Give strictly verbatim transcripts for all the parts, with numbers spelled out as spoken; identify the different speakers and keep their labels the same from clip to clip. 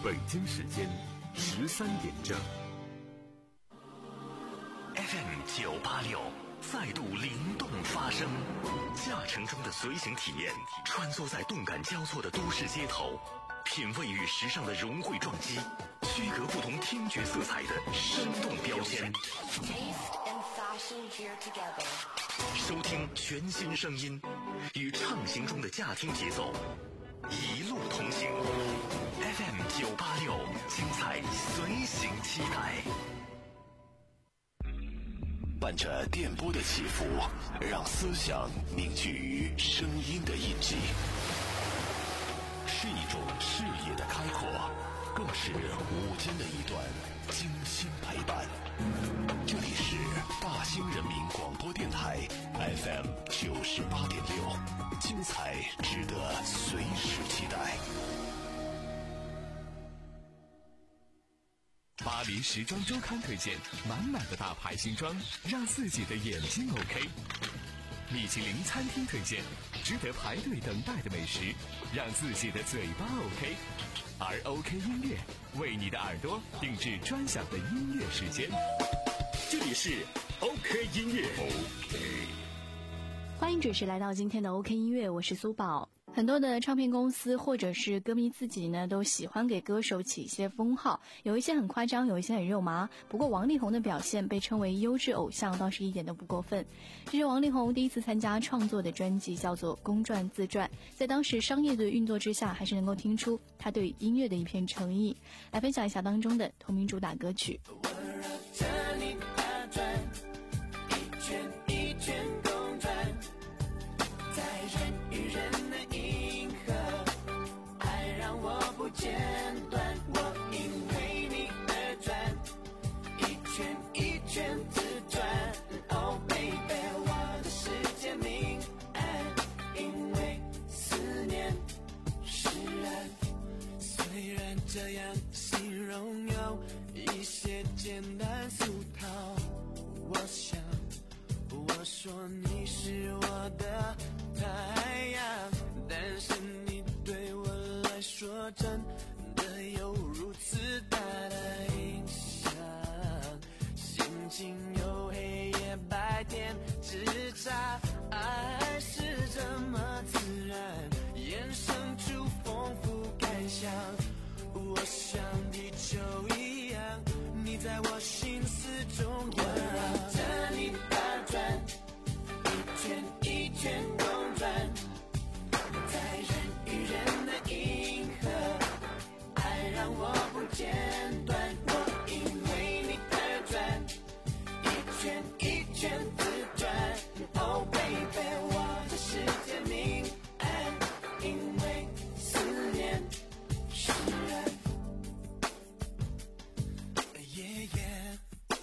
Speaker 1: 北京时间十三点整。
Speaker 2: F M 九八六再度灵动发声，驾乘中的随行体验，穿梭在动感交错的都市街头，品味与时尚的融汇撞击，区隔不同听觉色彩的生动标签。收听全新声音，与畅行中的驾听节奏，一路同行。F M 九八六，精彩随行期待。
Speaker 3: 伴着电波的起伏，让思想凝聚于声音的印记，是一种视野的开阔，更是午间的一段精心陪伴。这里是大兴人民广播电台 F M 九十八点六，精彩值得随时期待。
Speaker 4: 巴黎时装周刊推荐满满的大牌新装，让自己的眼睛 OK。米其林餐厅推荐值得排队等待的美食，让自己的嘴巴 OK。而 OK 音乐为你的耳朵定制专享的音乐时间。
Speaker 1: 这里是 OK 音乐 OK，
Speaker 5: 欢迎准时来到今天的 OK 音乐，我是苏宝。很多的唱片公司或者是歌迷自己呢，都喜欢给歌手起一些封号，有一些很夸张，有一些很肉麻。不过王力宏的表现被称为优质偶像，倒是一点都不过分。这是王力宏第一次参加创作的专辑，叫做《公转自传》，在当时商业的运作之下，还是能够听出他对音乐的一片诚意。来分享一下当中的同名主打歌曲。
Speaker 6: 间断，我因为你而转，一圈一圈自转。Oh baby， 我的世界明暗，因为思念释然。虽然这样形容有一些简单俗套，我想我说你是我的太阳，但是你对我来说真的有如此大的影响，心情有黑夜白天之差，爱是这么自然，衍生出丰富感想。我像地球一样，你在我心思中央，绕着你打转，一圈一圈公转，在人与人的银河，爱让我不间断，我因为你而转，一圈一圈自转。Oh baby， 我的世界明暗，因为思念释然。Yeah yeah，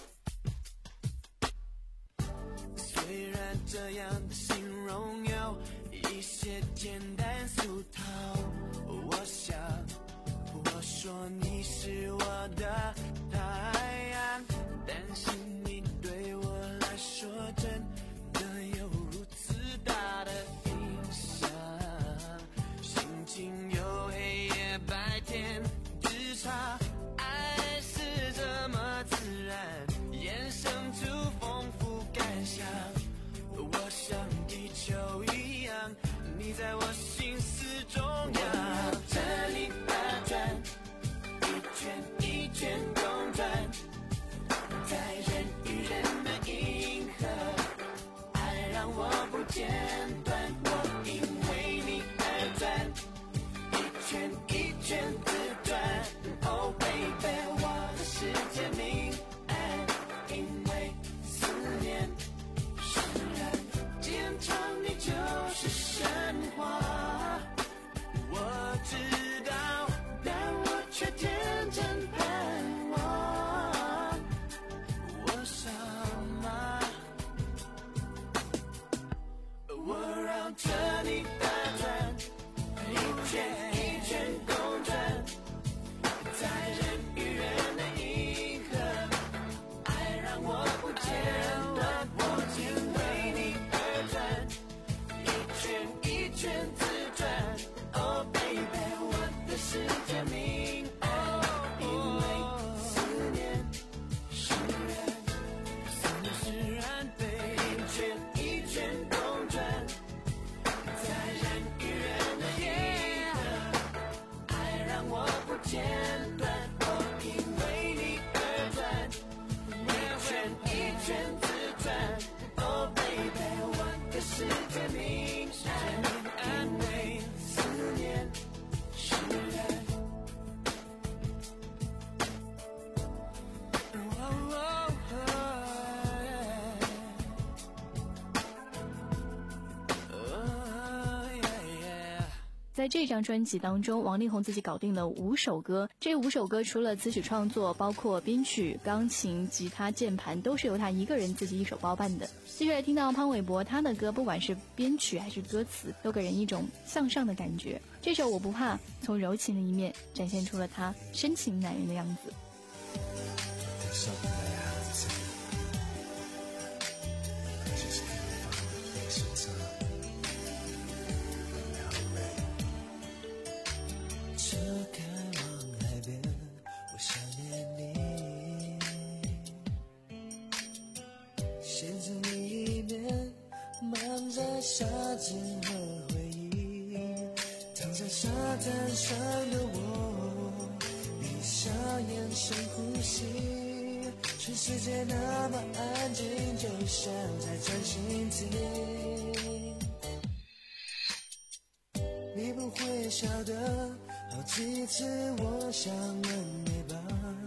Speaker 6: 虽然这样的形容有一些简单俗套，我想我说你是我的太阳，但是你对我来说真的有如此大的影响，心情有黑夜白天之差，爱是这么自然，衍生出丰富感想。我像地球一样，你在我心思中央，绕着你打转，一圈一圈公转，在人
Speaker 5: 在这张专辑当中，王力宏自己搞定了五首歌，这五首歌除了词曲创作，包括编曲、钢琴、吉他、键盘都是由他一个人自己一手包办的。接下来听到潘玮柏他的歌，不管是编曲还是歌词，都给人一种向上的感觉。这首我不怕，从柔情的一面展现出了他深情男人的样子。
Speaker 6: 车开往海边，我想念你，写着你一面，忙着沙子和回忆，躺在沙滩上的我，闭上眼深呼吸，全世界那么安静，就像在专心听。你不会晓得，好几次我想问你吧，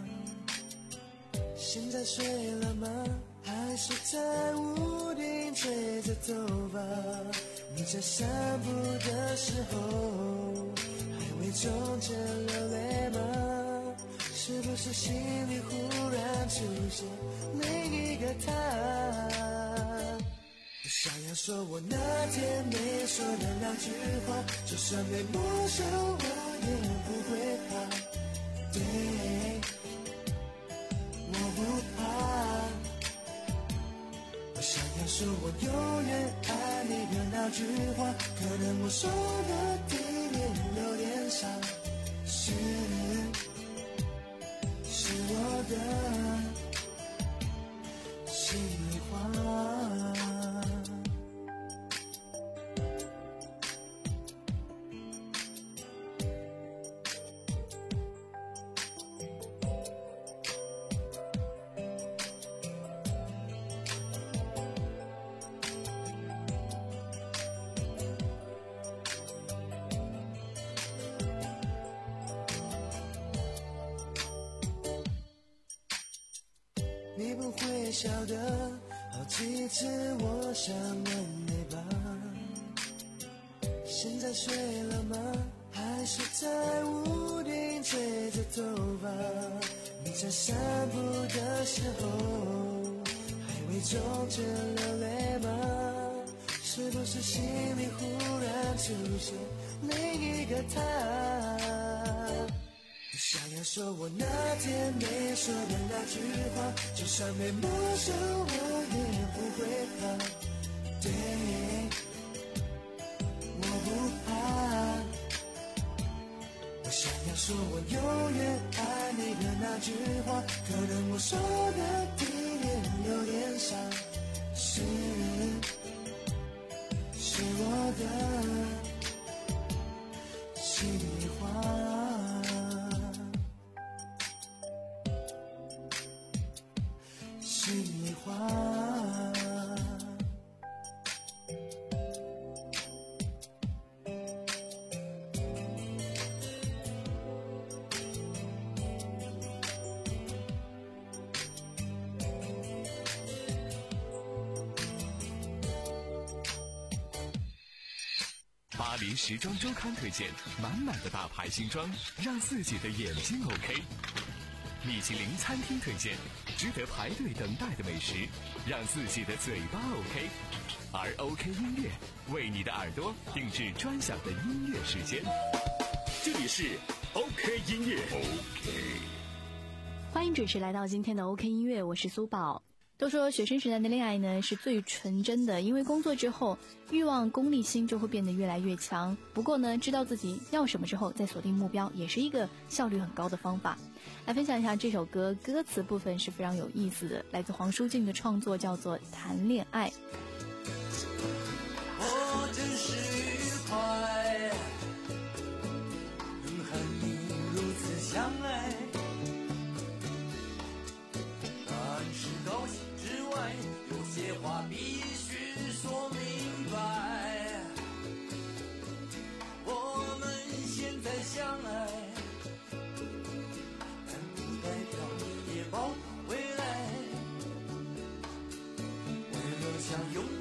Speaker 6: 现在睡了吗？还是在屋顶吹着头发？你在散步的时候，还会冲着流泪吗？是不是心里忽然出现另一个他？我想要说我那天没说的那句话，就算被没收我也不会怕。对，我不怕。我想要说我永远爱你的那句话，可能我说的第六六点上是是我的心里话。你不会晓得，好几次我想问你吧，现在睡了吗？还是在屋顶吹着头发？你在散步的时候，还会冲着流泪吗？是不是心里忽然出现另一个他？我想要说我那天没说的那句话，就算被没收我也不会怕。对，我不怕。我想要说我永远爱你的那句话，可能我说的第六点上是是我的心里话。心里话。
Speaker 4: 巴黎时装周刊推荐满满的大牌新装，让自己的眼睛 OK。米其林餐厅推荐值得排队等待的美食，让自己的嘴巴 OK。而 OK 音乐为你的耳朵定制专享的音乐时间。
Speaker 1: 这里是 OK 音乐 OK。
Speaker 5: 欢迎准时来到今天的 OK 音乐，我是苏宝。都说学生时代的恋爱呢是最纯真的，因为工作之后欲望功利心就会变得越来越强。不过呢，知道自己要什么之后再锁定目标，也是一个效率很高的方法。来分享一下这首歌，歌词部分是非常有意思的，来自黄舒静的创作，叫做《谈恋爱》。
Speaker 6: 我真是愉快，能和你如此相爱，但是高兴之外，有些话必须说明白。我们现在相爱，但不代表你也抱他回来。为了想拥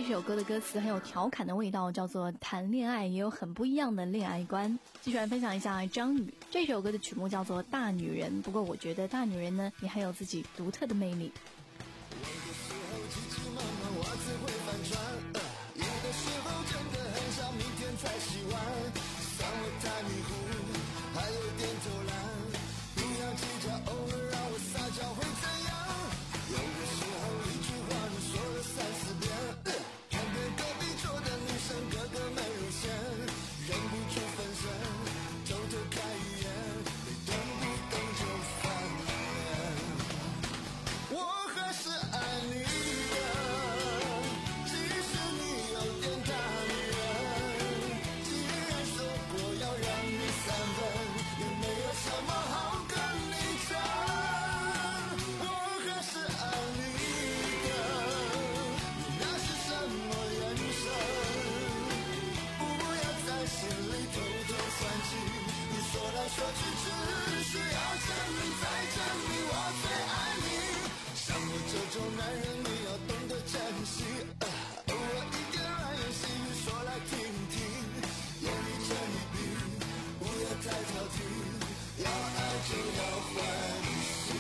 Speaker 5: 首歌的歌词很有调侃的味道，叫做谈恋爱也有很不一样的恋爱观。继续来分享一下张宇，这首歌的曲目叫做大女人，不过我觉得大女人呢也很有自己独特的魅力。
Speaker 6: 有的时候急急忙忙袜子会翻船、呃、有的时候真的很想明天才洗完，算我太迷糊还有点偷懒，不要计较偶尔让我撒娇会怎样，有的时候一句话你说了三四遍、呃、看见隔壁桌的女生个个美如仙，忍不住分神偷偷看一眼，你动不动就翻脸，我还是爱你的，即使你有点大女人，既然说过要让你三分，也没有什么好跟你争，我还是爱你的，你那是什么眼神，不要在心里偷偷算计，你说来说去只需要证明再证明我最爱你，像我这种男人你要懂得珍惜、呃、偶尔一点软言细语说来听听，眼里睁一闭，不要太挑剔，要爱就要欢喜。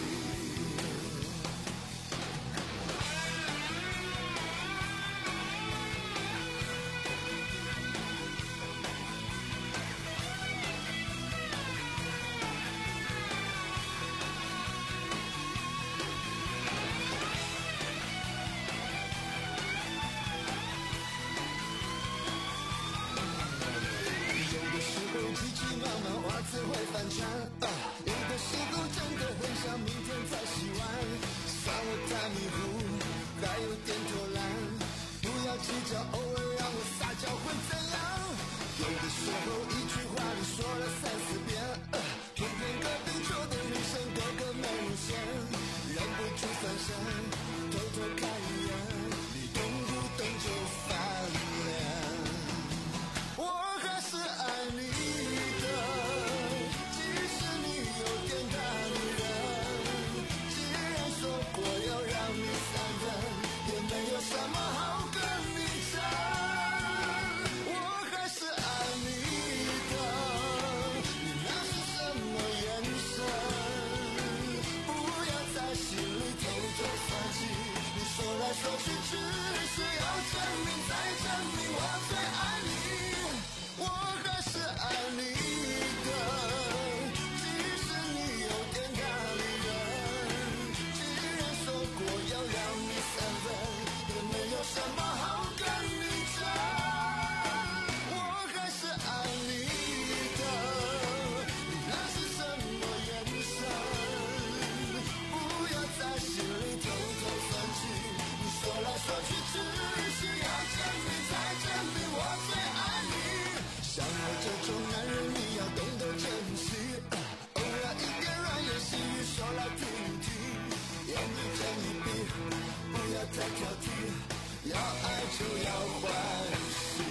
Speaker 6: 急急忙忙袜子会翻船、啊、有的时候真的很想明天再洗完，算我太迷糊还有点偷懒，不要计较偶尔让我撒娇会怎样，有的时候一句话你说了三四遍、啊、偏偏隔壁桌的女生个个美如仙，忍不住分神偷偷看一眼，你动不动就翻脸，我还是爱你的，即使你有点大女人，既然说过要让你三分，也没有什么好跟你争，我还是爱你的，你那是什么眼神，不要在心里偷偷算计，你说来说去只需要证明再证明我最爱你，我还是爱你的，即使你有点大女人，既然说过要让你三分，也没有什么好跟你争，我还是爱你的，你那是什么眼神，不要在心里偷偷算计，你说来说去只需要证明再证明我最爱你，像我这种男人你要懂得珍惜、呃、偶尔一点软言细语说来听听，眼里睁一闭，不要太挑剔，要爱就要欢喜。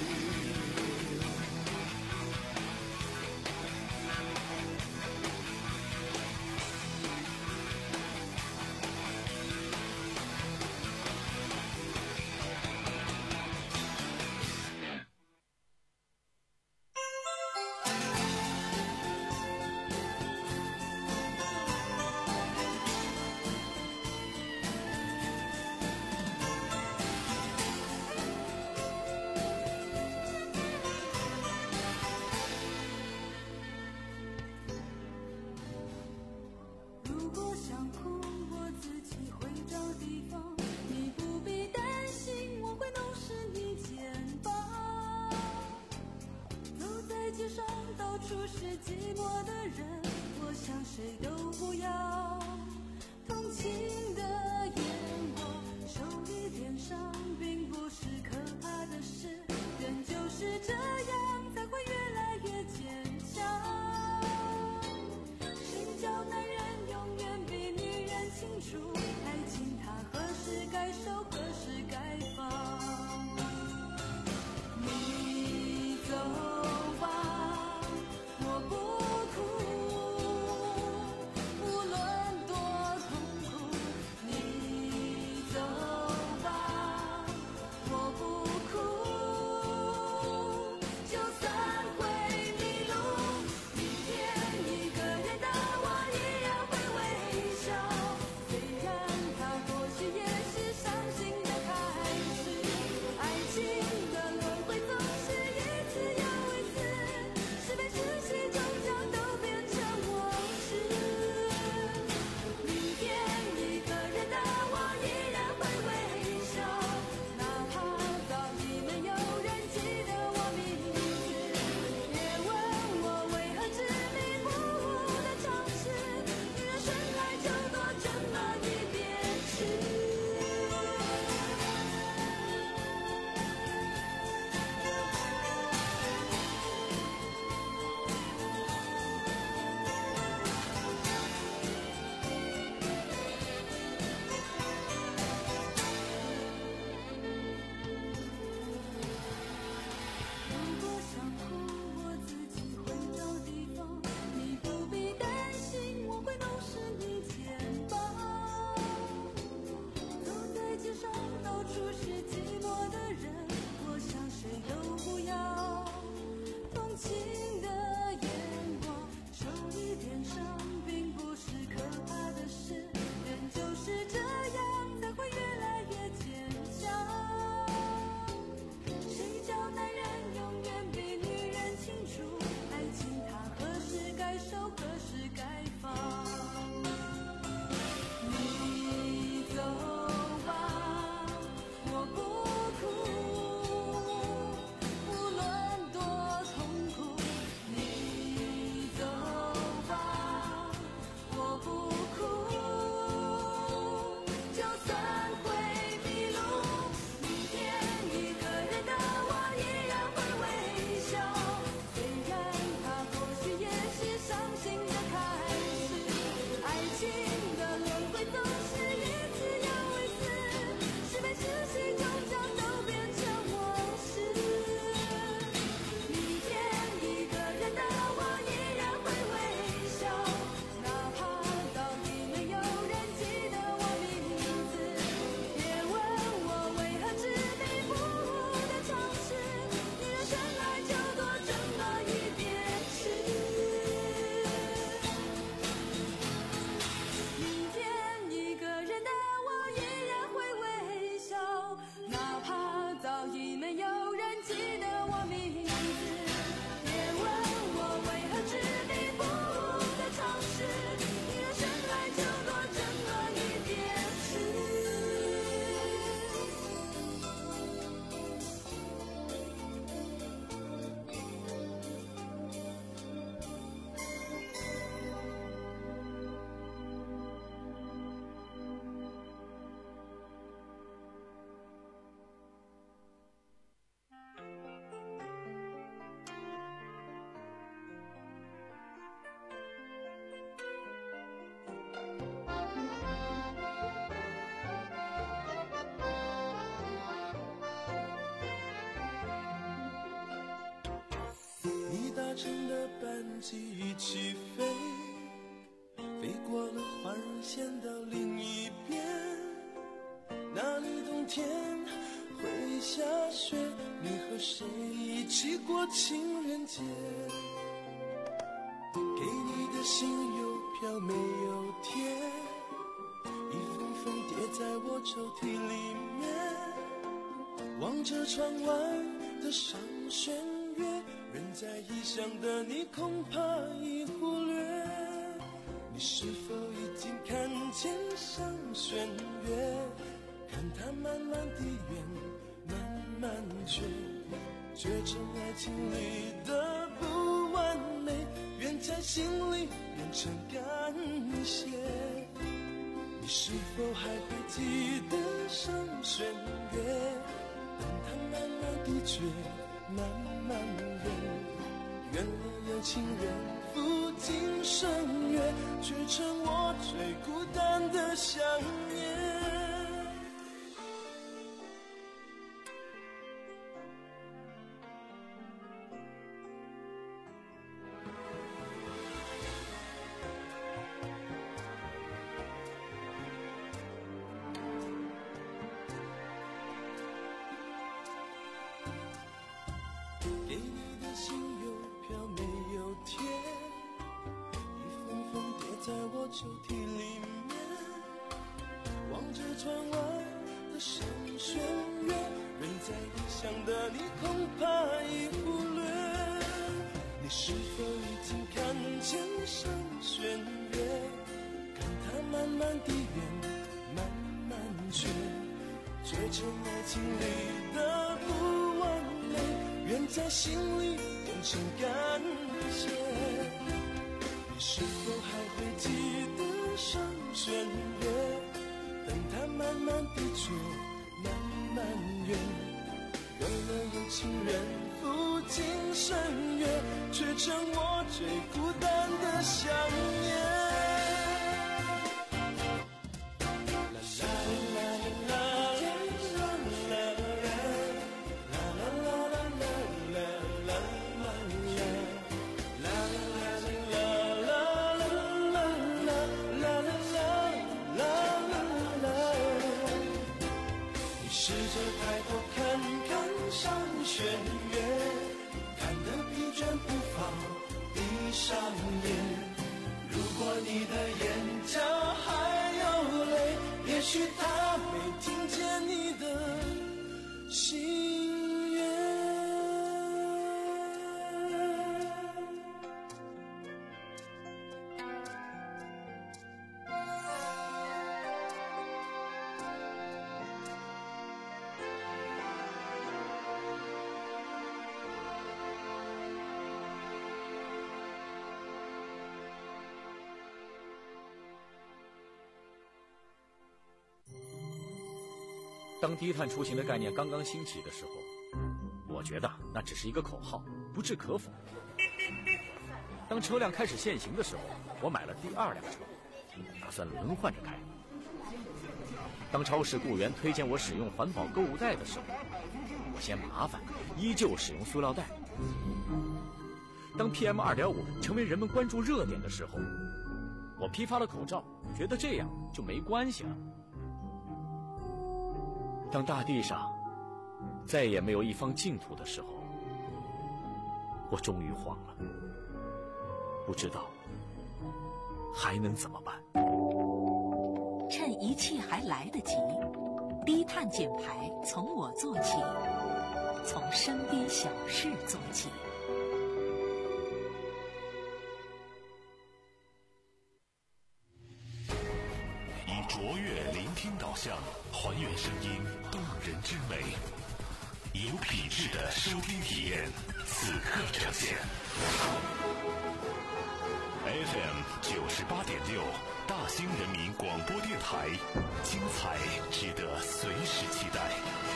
Speaker 7: 如果想哭，我自己会找地方，你不必担心，我会弄湿你肩膀。走在街上，到处是寂寞的人，我想谁都不要同情的眼光，受一点伤并不是可怕的事，人就是这样才会越来越坚强。谁叫男人永远比女人清楚，爱情它何时该收，何时该放。你走吧，我不哭，无论多痛苦。你走吧，我不
Speaker 6: 程的班机起飞，飞过了环线的另一边，那里冬天会下雪，你和谁一起过情人节？给你的信邮票没有贴，一封封叠在我抽屉里面，望着窗外的上弦月，人在异乡的你恐怕已忽略，你是否已经看见上弦月？看它慢慢地圆，慢慢缺，缺成爱情里的不完美，愿在心里变成感谢。你是否还会记得上弦月？等它慢慢地缺，慢慢圆，圆了有情人赴今生约，却成我最孤单的想念。给你的信邮票没有贴，一封封叠在我抽屉里面，望着窗外的上弦月，人在异乡的你恐怕已忽略，你是否已经看见上弦月？看它慢慢地圆，慢慢缺，缺成爱情里的不完美，愿在心里变成感谢。你是否还会记得上弦月？等它慢慢地缺，慢慢圆，圆了有情人赴今生约，却成我最孤单的想念。试着抬头看看上弦月，看得疲倦不放，闭上眼。如果你的眼角还有泪，也许他没听见你的心愿。
Speaker 8: 当低碳出行的概念刚刚兴起的时候，我觉得那只是一个口号，不置可否。当车辆开始限行的时候，我买了第二辆车，打算轮换着开。当超市雇员推荐我使用环保购物袋的时候，我嫌麻烦，依旧使用塑料袋。当 P M 二点五 成为人们关注热点的时候，我批发了口罩，觉得这样就没关系了。当大地上再也没有一方净土的时候，我终于慌了，不知道还能怎么办。
Speaker 9: 趁一切还来得及，低碳减排从我做起，从身边小事做起。
Speaker 3: 以卓越聆听导向，还原声音动人之美，有品质的收听体验，此刻呈现。F M 九十八点六，大兴人民广播电台，精彩值得随时期待。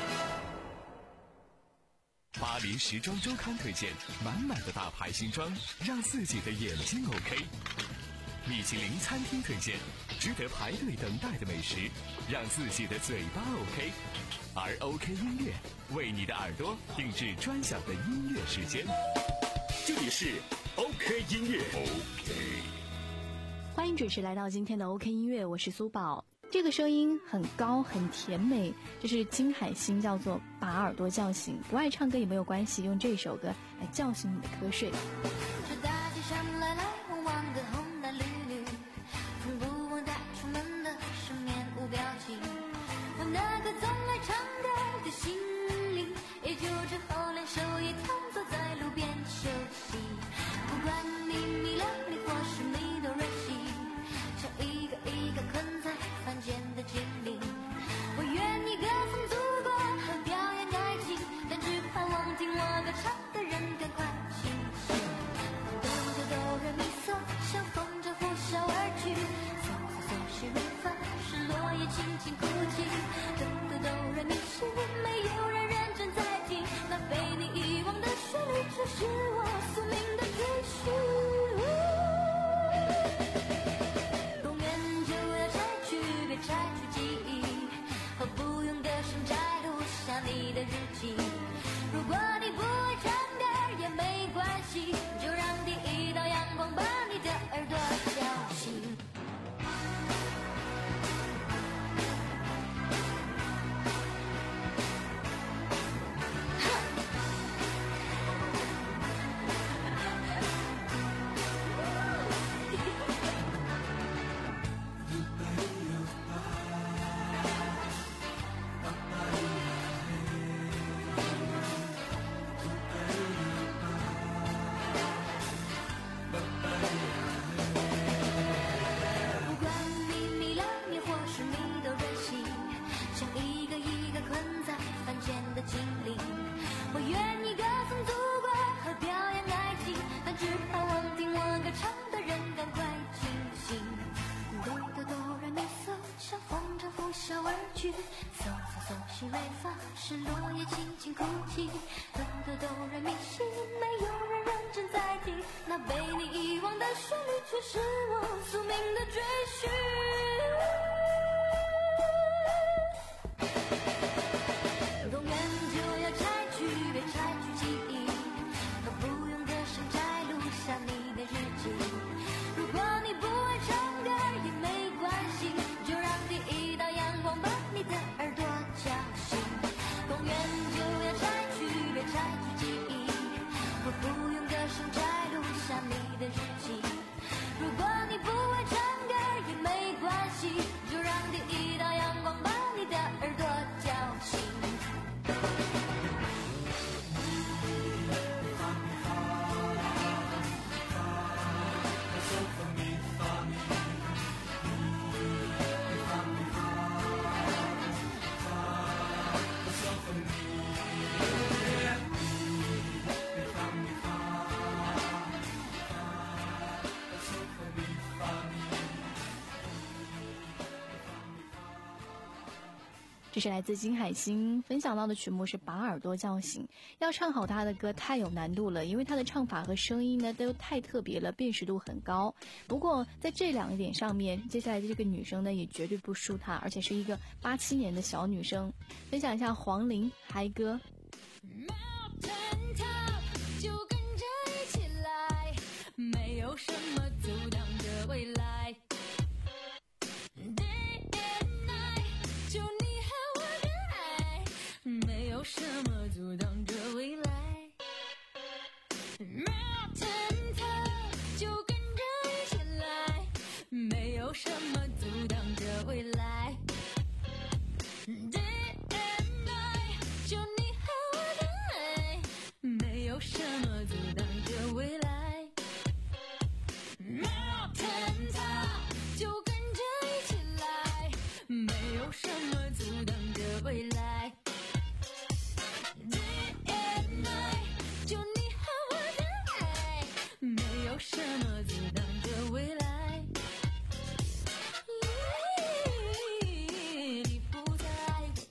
Speaker 4: 巴黎时装周刊推荐满满的大牌新装，让自己的眼睛 OK。米其林餐厅推荐值得排队等待的美食，让自己的嘴巴 OK。而 OK 音乐为你的耳朵定制专享的音乐时间。
Speaker 1: 这里是 OK 音乐 OK。
Speaker 5: 欢迎准时来到今天的 OK 音乐，我是苏宝。这个声音很高很甜美，这是金海心，叫做把耳朵叫醒。不爱唱歌也没有关系，用这首歌来叫醒你的瞌睡。
Speaker 10: 这大街上来来往往的红男绿女，从不忘带出门的是面无表情。我那个总爱唱歌的心灵，也就只好连手也躺坐在路边休息。不管你迷了迷或是迷多任性，像一个一个困在凡间的精灵。我愿意歌颂祖国和表演爱情，但只盼望听我歌唱的人赶快清醒。哆哆哆来咪嗦，像风筝呼啸而去，嗦嗦嗦西瑞发，是落叶轻轻哭泣。哆哆哆来咪西，没有人认真在听，那被你遗忘的旋律，却是我宿命的追寻。公园就要拆去，别拆去记忆，和不用歌声摘录下你的日记。如果你不会唱歌也没关系，就让第一道阳光把你的耳朵叫醒。不管你迷了迷或是迷都任性，像一个一个困在凡间的精灵。我愿意歌颂祖国和表演爱情，但只盼望听我歌唱的人赶快清醒。哆哆哆来咪嗦，像风筝呼啸而去，嗦嗦嗦西瑞发，是落叶轻轻哭泣。哆哆哆来咪西，没有人认真在听，那被你遗忘的旋律，却是我宿命的追寻。公园就要拆去，别拆去记忆，和不用歌声摘录下你的日记。如果你不会唱歌也没关系，就让第一道阳光把你的耳朵叫醒。公园就要拆去，别拆去记忆，和不用歌声摘录下你的日记。如果你不会唱歌也没关系，就让第一道阳光把你的耳朵叫醒。
Speaker 5: 这是来自金海心分享到的曲目是把耳朵叫醒。要唱好他的歌太有难度了，因为他的唱法和声音呢都太特别了，辨识度很高。不过在这两点上面，接下来的这个女生呢也绝对不输他，而且是一个八七年的小女生。分享一下黄龄嗨歌。
Speaker 7: 就跟着一起来，没有什么阻挡着未来。Day and night， 就你和我的爱，没有什么阻挡着未来。Mountain top， 就跟着一起来，没有什么阻挡着未来。Day and night， 就你和我的爱，没有什么阻挡着未来。Mountain top， 就跟着一起来，没有什么阻挡着未来。Day and night， 就你和我的爱，没有什么阻挡着未来。你不在，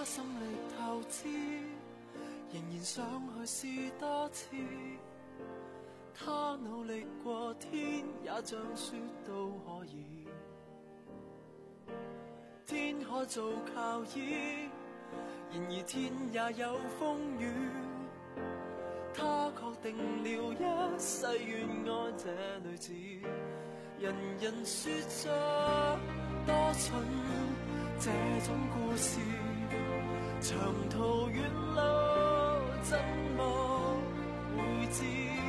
Speaker 11: 花心力投資，仍然想去試多次。他努力過天，也像說都可以。天可做靠倚，然而天也有風雨。他確定了一世願愛這女子，人人說着多蠢這種故事，長途遠路怎麼會知？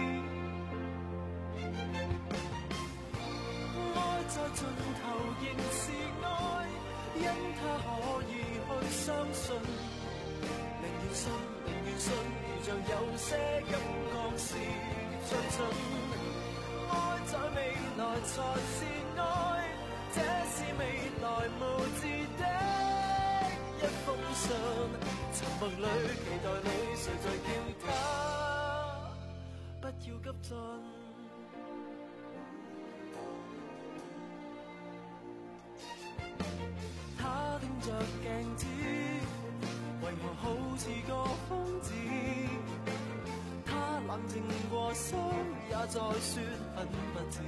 Speaker 11: 愛在盡頭仍是愛，因他可以去相信，寧願信寧願信，如像有些感覺是最準。愛在未來才是愛，這是未來無字的一封信。沉默裏期待裏，誰在叫他不要急進？他盯着鏡子，為何好似個瘋子？他冷靜過心，也在說很不智。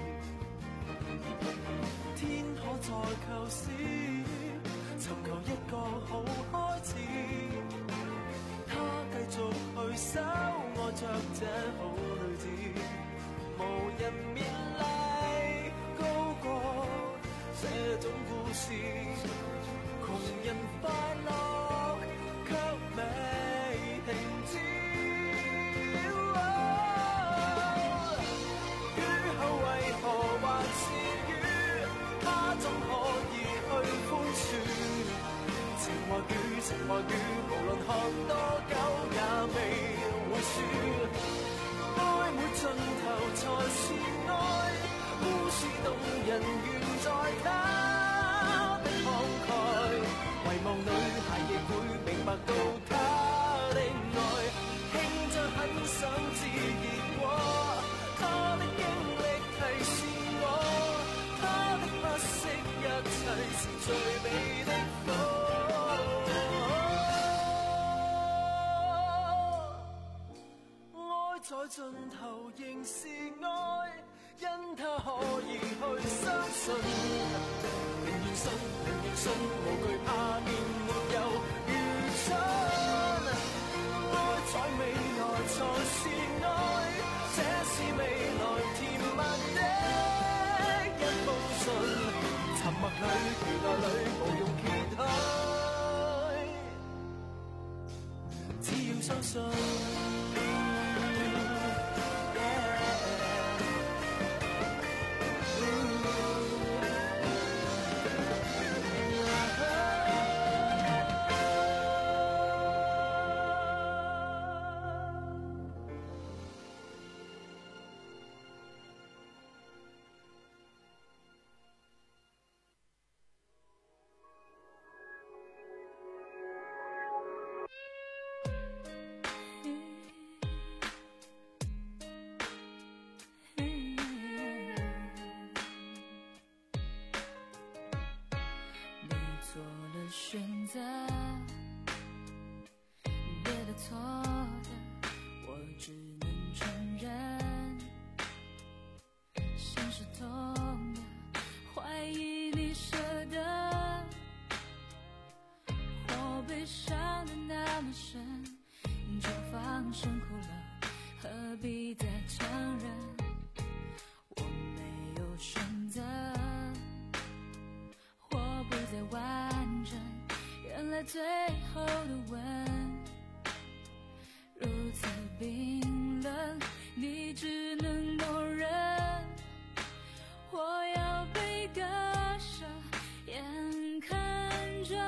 Speaker 11: 天可再構思，尋求一個好開始。他繼續去守，愛着這好女子，無人勉勵高過這種故事。窮人快樂卻未停止。雨後為何還是雨？他怎可以去寬恕？情或雨，情或雨，無論看多久也未會輸。愛沒盡頭才是愛，故事動人緣在他的慷慨。遺忘女孩亦會明白到他的愛，輕將很想自然過。他的經歷提示我，他的不惜一切是最美的火。愛在盡頭仍是愛，因他可以去相信。寧願信，寧願信，無懼怕面沒有愚蠢。愛在未來才是愛，這是未來甜蜜的一封信。沉默裏，期待裏，無用揭開，只要相信。
Speaker 7: 选择别的错的，我只能承认。心是痛的，怀疑你舍得。我悲伤的那么深，就放声哭了，何必再强忍？我没有选择，我不再完整。原来最后的吻如此冰冷，你只能默认。我要被割舍，眼看着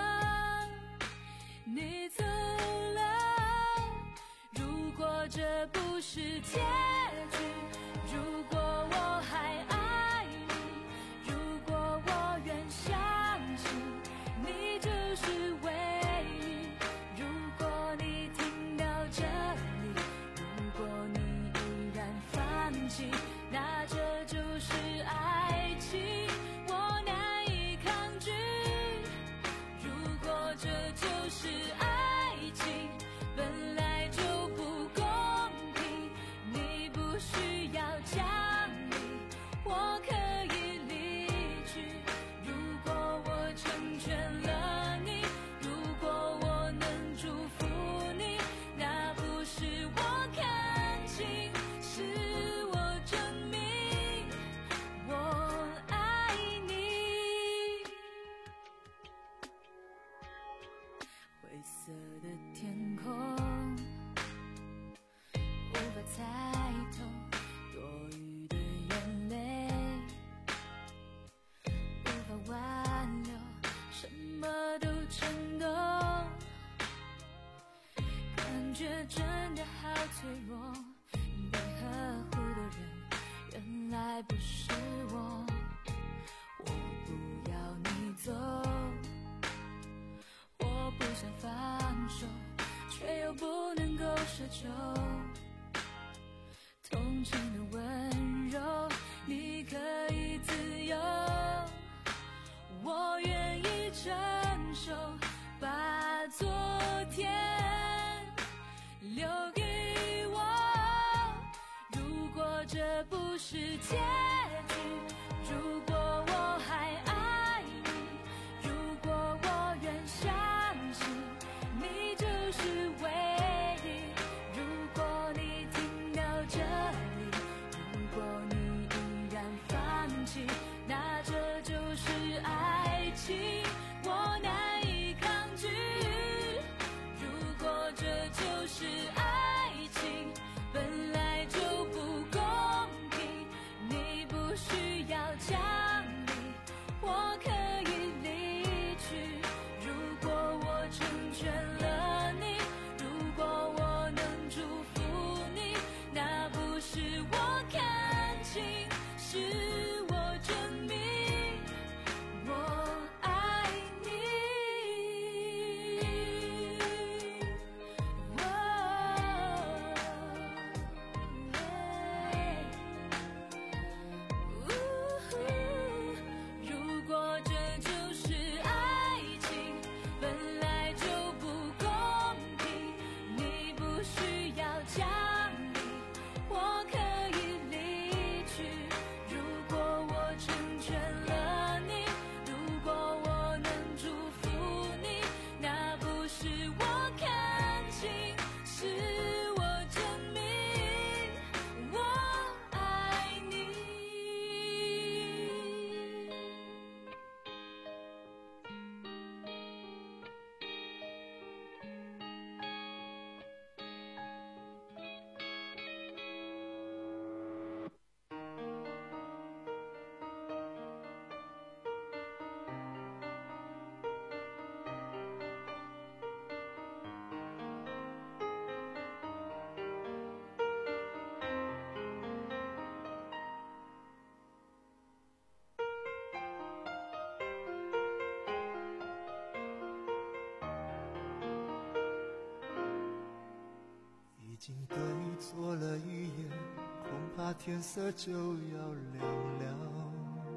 Speaker 7: 你走了。如果这不是结局，如果我还爱你，如果我愿相信你就是唯一，如全了你。如果我能祝福你，那不是我看清，是我证明我爱你。灰色的天空，无法猜透多余的眼泪，无法挽留，什么都成功，感觉真的好脆弱，被呵护的人原来不是我。我不要你走，我不想放手，却又不能够奢求同情的温柔，你可以自由，我愿意承受，把昨天留给我。如果这不是结局，如果我还爱你，如果我愿相信你就是唯一，如果你听到这里，如果你依然放弃，那这就是爱情，我难以抗拒。如果这就是爱情，本来就不公平，你不需要讲理，我可以离去。如果我成全了你，如果我能祝福你，那不是我看清，是我证明我爱你。如果这就是爱情，本来就不公平，你不需要讲理，我可以离去。如果我成全了你，如果我能祝福你，那不是我看清，是我证明我爱你。
Speaker 11: 已经对坐了一夜，恐怕天色就要亮了。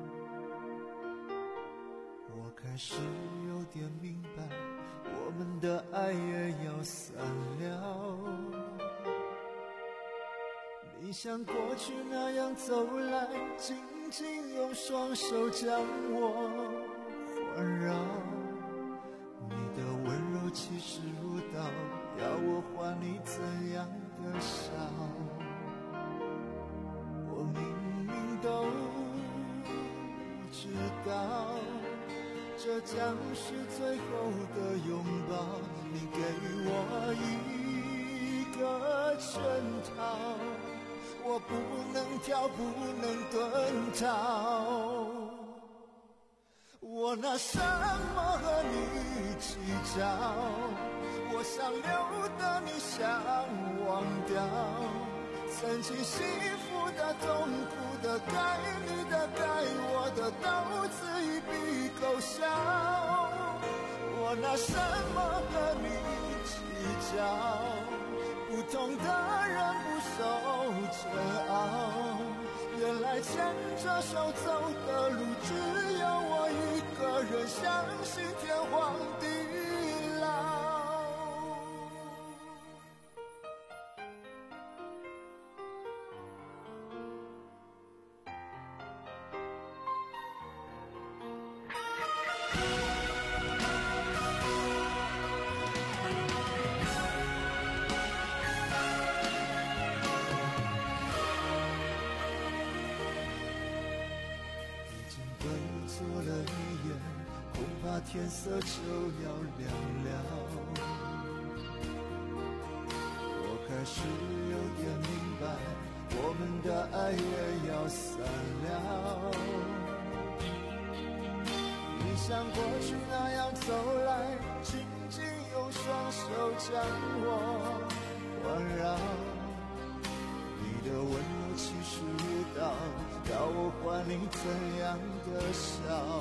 Speaker 11: 我开始有点明白，我们的爱也要散了。你像过去那样走来，紧紧用双手将我环绕，你的温柔气势如刀，要我还你怎样的笑？我明明都知道，这将是最后的拥抱，你给我一个圈套，我不能跳，不能遁逃，我拿什么和你计较？我想留的你想忘掉，曾经幸福的、痛苦的、该你的、该我的，都自一笔勾销。我拿什么和你计较？不同的人不受煎熬，原来牵着手走的路，只有我一个人相信天荒地老。 怕天色就要亮了。我开始有点明白，我们的爱也要散了。你像过去那样走来，紧紧用双手将我环绕。你的温柔其实舞蹈，要我还你怎样的笑？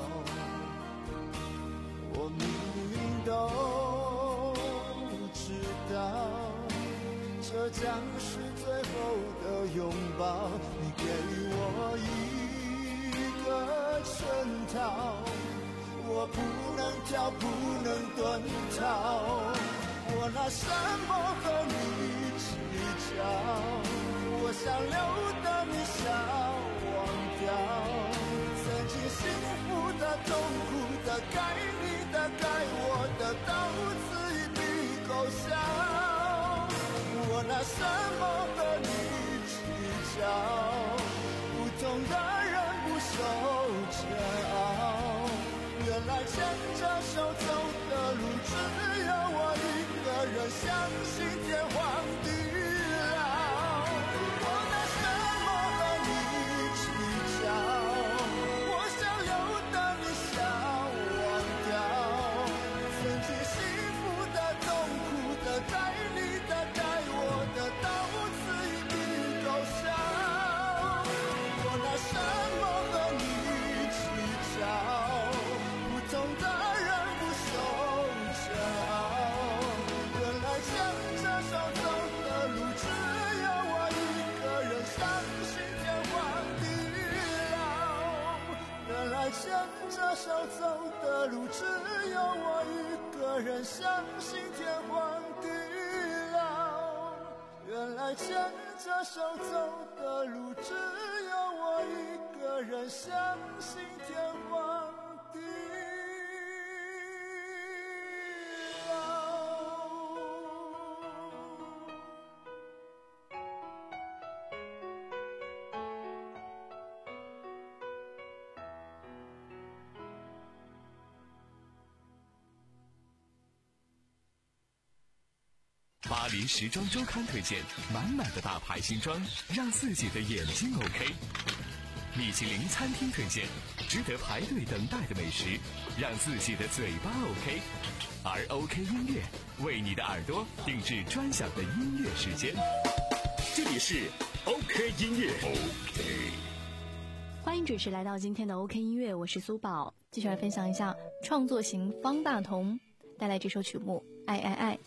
Speaker 11: 我明明都知道，这将是最后的拥抱。你给我一个圈套，我不能跳，不能遁逃。我拿什么和你计较？我想留的你想忘掉，曾经幸福的、痛苦的、该你的、该我的，到此一笔勾销。我拿什么和你计较？不同的人不受煎熬。原来牵着手走的路，只有我一个人，相信天荒地老。我拿什么和你计较？我想留的你想忘掉，曾经幸福的、痛苦的、该你的、该我的，到此一笔勾销。我拿什么和你计较？不同的人不受煎熬。原来牵着手走的路，只有我一个人，相信天荒地老。原来牵着手走的路，只有我一个人，相信天荒地老。原来牵着手走的路，只有我一个人，相信天荒地老。
Speaker 4: 巴黎时装周刊推荐满满的大牌新装，让自己的眼睛 OK。米其林餐厅推荐值得排队等待的美食，让自己的嘴巴 OK。而 OK 音乐为你的耳朵定制专享的音乐时间。
Speaker 1: 这里是 OK 音乐。OK。
Speaker 5: 欢迎准时来到今天的 OK 音乐，我是苏宝，继续来分享一下创作型方大同带来这首曲目《爱爱爱》。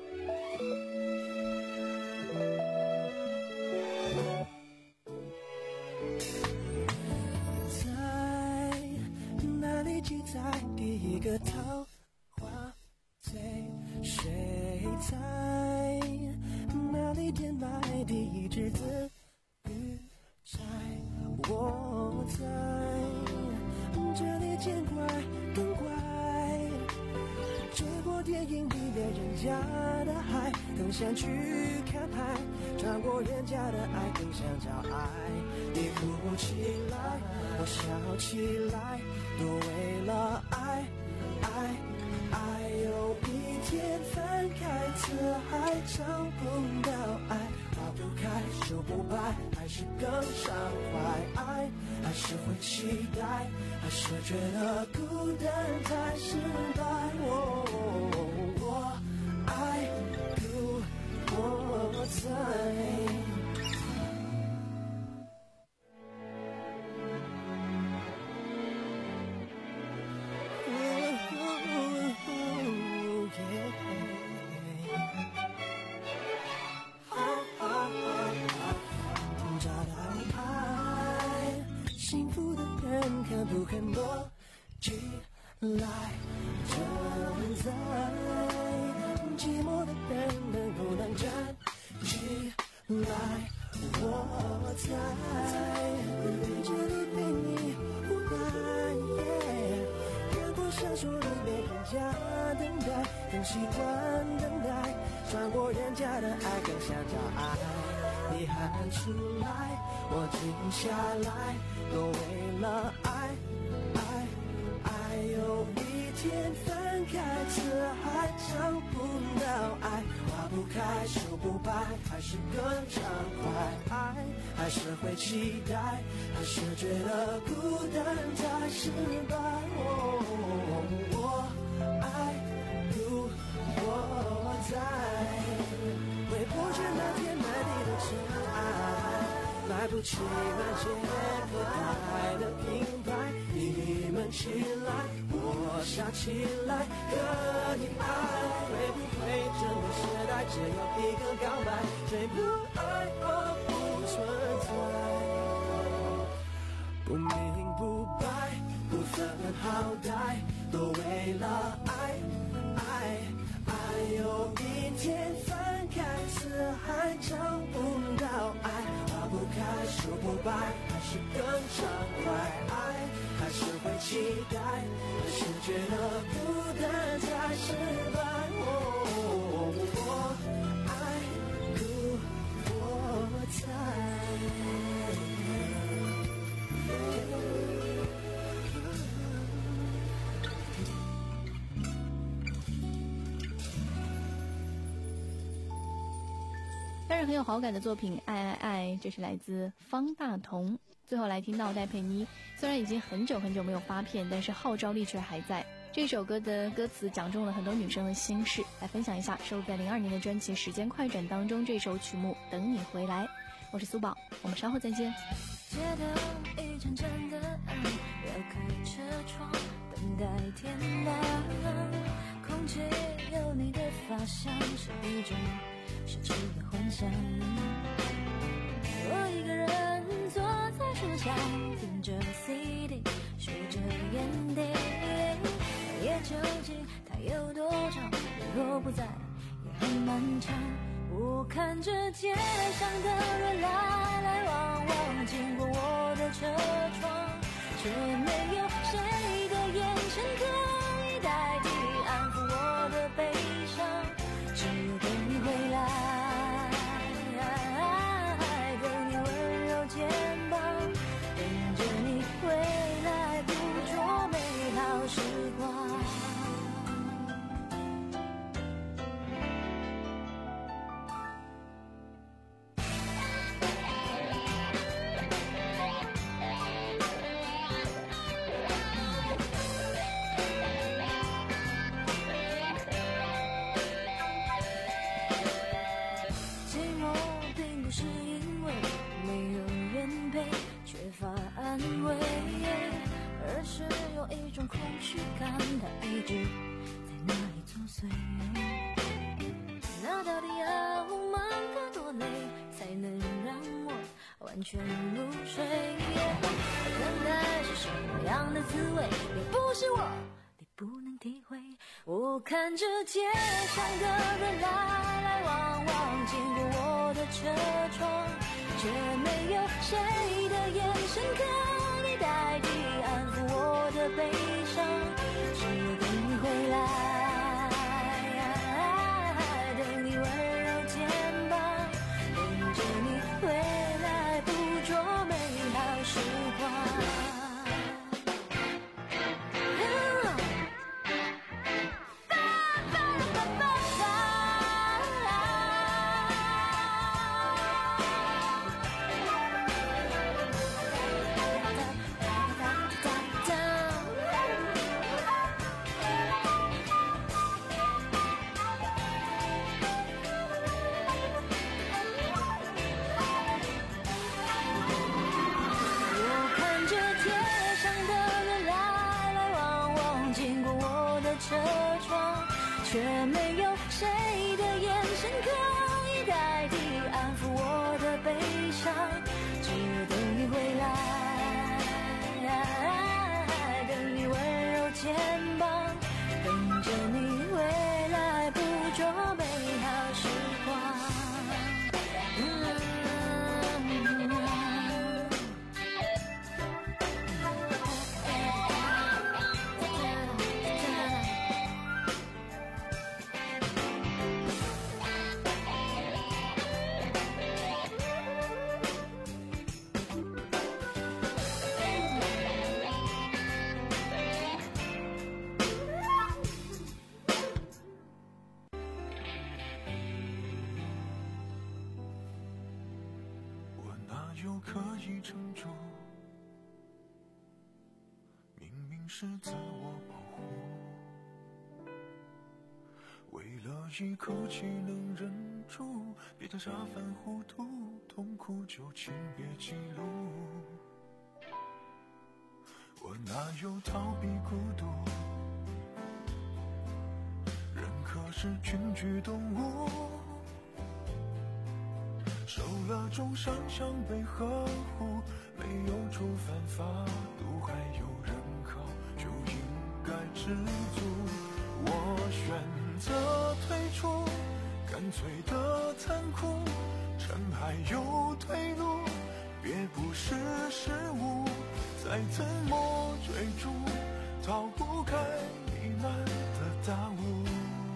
Speaker 11: 记在第一个桃花醉，谁在哪里点买第一只紫玉钗？我在这里见怪更怪，追过电影比别人家的海，更想去看海，穿过人家的爱更想找爱。你哭起来，我笑起来，都为了爱，爱，爱。有一天翻开词海，找不到爱，花不开，树不白，还是更伤怀。爱，还是会期待，还是觉得孤单才失败。我，我爱故我在。看不看躲起来，正在寂寞的人能不能站起来？我在这里陪你无奈，看过小说里面人家等待，更习惯等待，穿过人家的爱，更想找爱。你喊出来，我停下来，都为了爱，爱，爱。有一天天分开，却还找不到爱，花不开，树不白，还是更畅快。爱还是会期待，还是觉得孤单太失败。哦，我爱如我在，回不去那天埋地的尘埃，买不起满街可爱的品牌。你们起来，我笑起来，可以爱。会不会整个时代只有一个告白，谁不爱我不存在，不明不白，不分好歹，都为了爱爱爱。有一天分开，似还找不到爱，花不开，树不白，还是更畅快。爱还是会期待，还是觉得孤单太失败。哦，我爱故我在。
Speaker 5: 当然很有好感的作品《爱爱爱》，这是来自方大同。最后来听到戴佩妮，虽然已经很久很久没有发片，但是号召力却还在。这首歌的歌词讲中了很多女生的心事，来分享一下收录在零二年的专辑《时间快转》当中这首曲目《等你回来》。我是苏宝，我们稍后再见。
Speaker 7: 街头一盏盏的暗，摇开车窗等待天亮，空气有你的发香，是一种奢侈的幻想。我一个人坐在树下，听着 C D， 数着烟蒂，夜究竟它有多长，你若不在也很漫长。我看着街上的人来来往往，经过我的车窗，却没有谁的眼神可以代替安抚我的悲伤，只有等你回来，等你温柔肩膀，等着你回来捕捉美好时光。安慰，而是有一种空虚感，它一直在那里作祟。那到底要忙个多累，才能让我完全入睡？等待是什么样的滋味，也不是我你不能体会。我看着街上的人来来往往，经过我的车窗，却没有谁的眼神可以代替安抚我的悲伤，只有等你回来，等你温柔肩膀，等着你回来捕捉美好时光。却没有谁的眼神可以代替安抚我的悲伤，只有等你回来，等你温柔肩膀，等着你回来捕捉美好时光。
Speaker 11: 有可以撑住？明明是自我保护，为了一口气能忍住，别讲沙凡糊涂，痛苦就请别记录。我哪有逃避孤独？人可是群居动物，受了重伤想被呵护，没有触犯法度，还有人靠，就应该知足。我选择退出，干脆的残酷，趁还有退路，别不识时务，再怎么追逐，逃不开弥漫的大雾。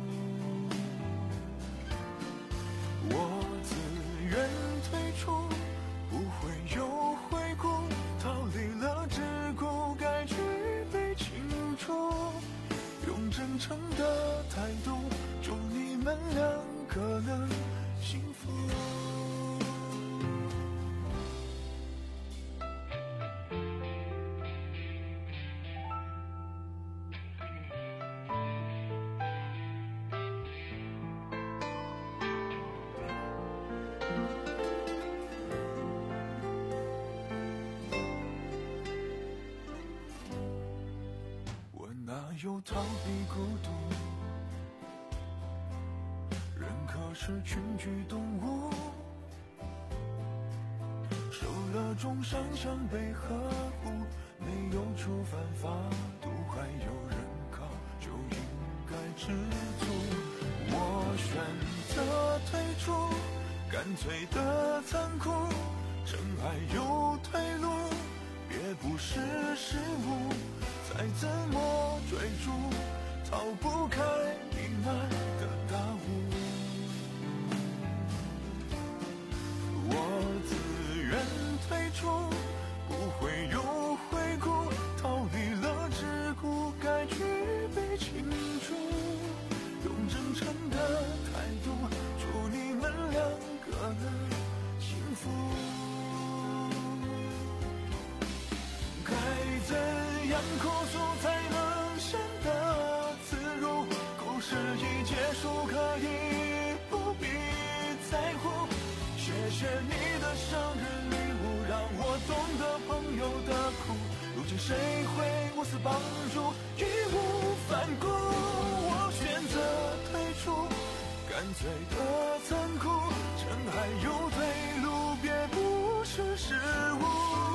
Speaker 11: 我自愿退出，不会有回顾，逃离了桎梏，该具备清楚，用真诚的态度，祝你们两个能幸福。有逃避孤独，人可是群居动物，受了重伤想被呵护，没有触犯法度，还有人靠，就应该知足。我选择退出，干脆的残酷，趁还有退路，别不识时务，再怎么追逐，逃不开弥漫的大雾。我自愿退出，不会有回顾，逃离了桎梏，该具备清楚，用真诚的态度，祝你们两个能幸福。该怎样哭诉才能显得自如？故事已结束，可以不必在乎。谢谢你的生日礼物，让我懂得朋友的苦。如今谁会无私帮助，义无反顾？我选择退出，干脆的残酷，趁还有退路，别不识时务。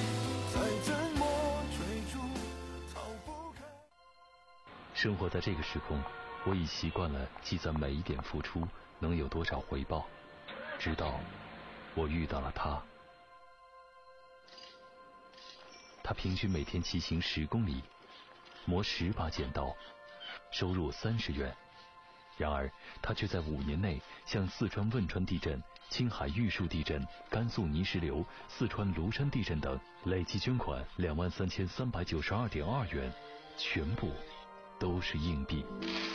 Speaker 3: 生活在这个时空，我已习惯了计算每一点付出能有多少回报，直到我遇到了他。他平均每天骑行十公里，磨十把剪刀，收入三十元。然而他却在五年内向四川汶川地震、青海玉树地震、甘肃泥石流、四川庐山地震等累计捐款两万三千三百九十二点二元，全部都是硬币。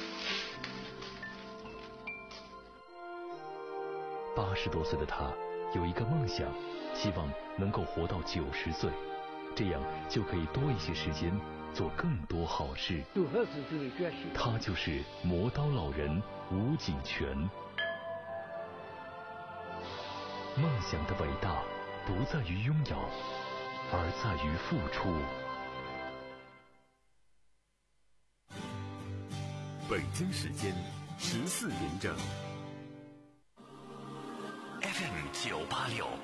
Speaker 3: 八十多岁的他有一个梦想，希望能够活到九十岁，这样就可以多一些时间做更多好事。他就是磨刀老人吴景全。梦想的伟大不在于拥有，而在于付出。
Speaker 1: 北京时间十四点整。
Speaker 2: F M 九八六